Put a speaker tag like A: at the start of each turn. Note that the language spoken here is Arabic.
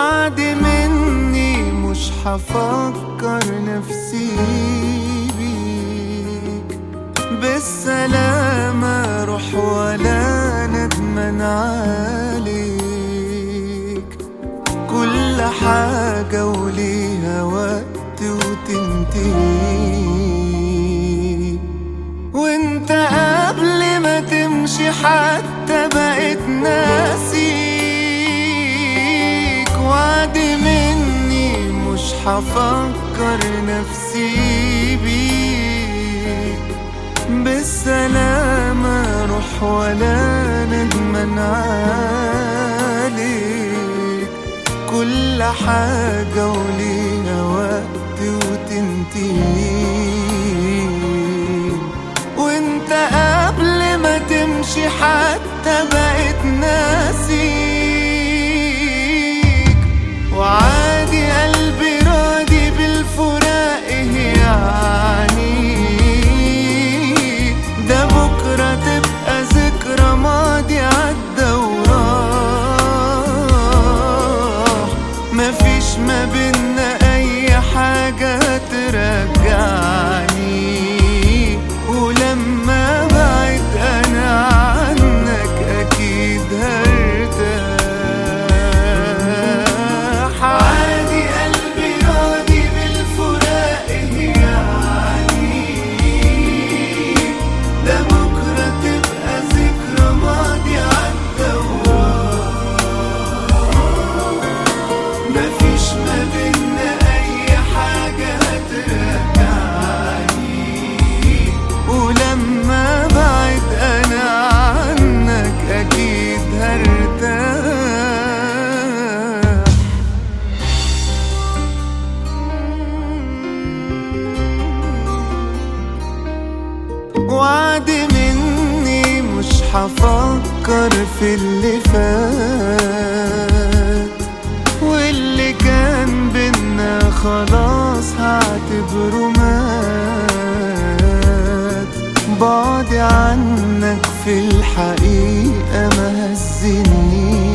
A: وعد مني مش هفكر نفسي بيك، بالسلامة روح ولا ندمان عليك. كل حاجة وليها وقت وتنتهي، وانت قبل ما تمشي حتى بقيت ناسيك. وعد مني مش هفكر نفسي بيك، بالسلامة روح ولا ندمان عليك. كل حاجة وليها وقت وتنتهي، وانت قبل ما تمشي حتى بقيت ناسيك. وعادي قلبي راضي بالفراق، يعني ده بكرة تبقى ذكرى ماضي عدى وراح. مفيش ما بينا أي حاجة ترجعني، ولما بعد أنا عنك أكيد هرتاح. عادي قلبي راضي بالفراق، يعني ده بكرة تبقى ذكرى ماضي عدى وراح. مفيش ما بينا أي حاجة هترجعني، ولما بعد أنا عنك أكيد هرتاح. وعد مني مش هفكر في اللي فات، واللي كان بينا خلاص هعتبره مات. بعدي عنك في الحقيقة ما هزنيش،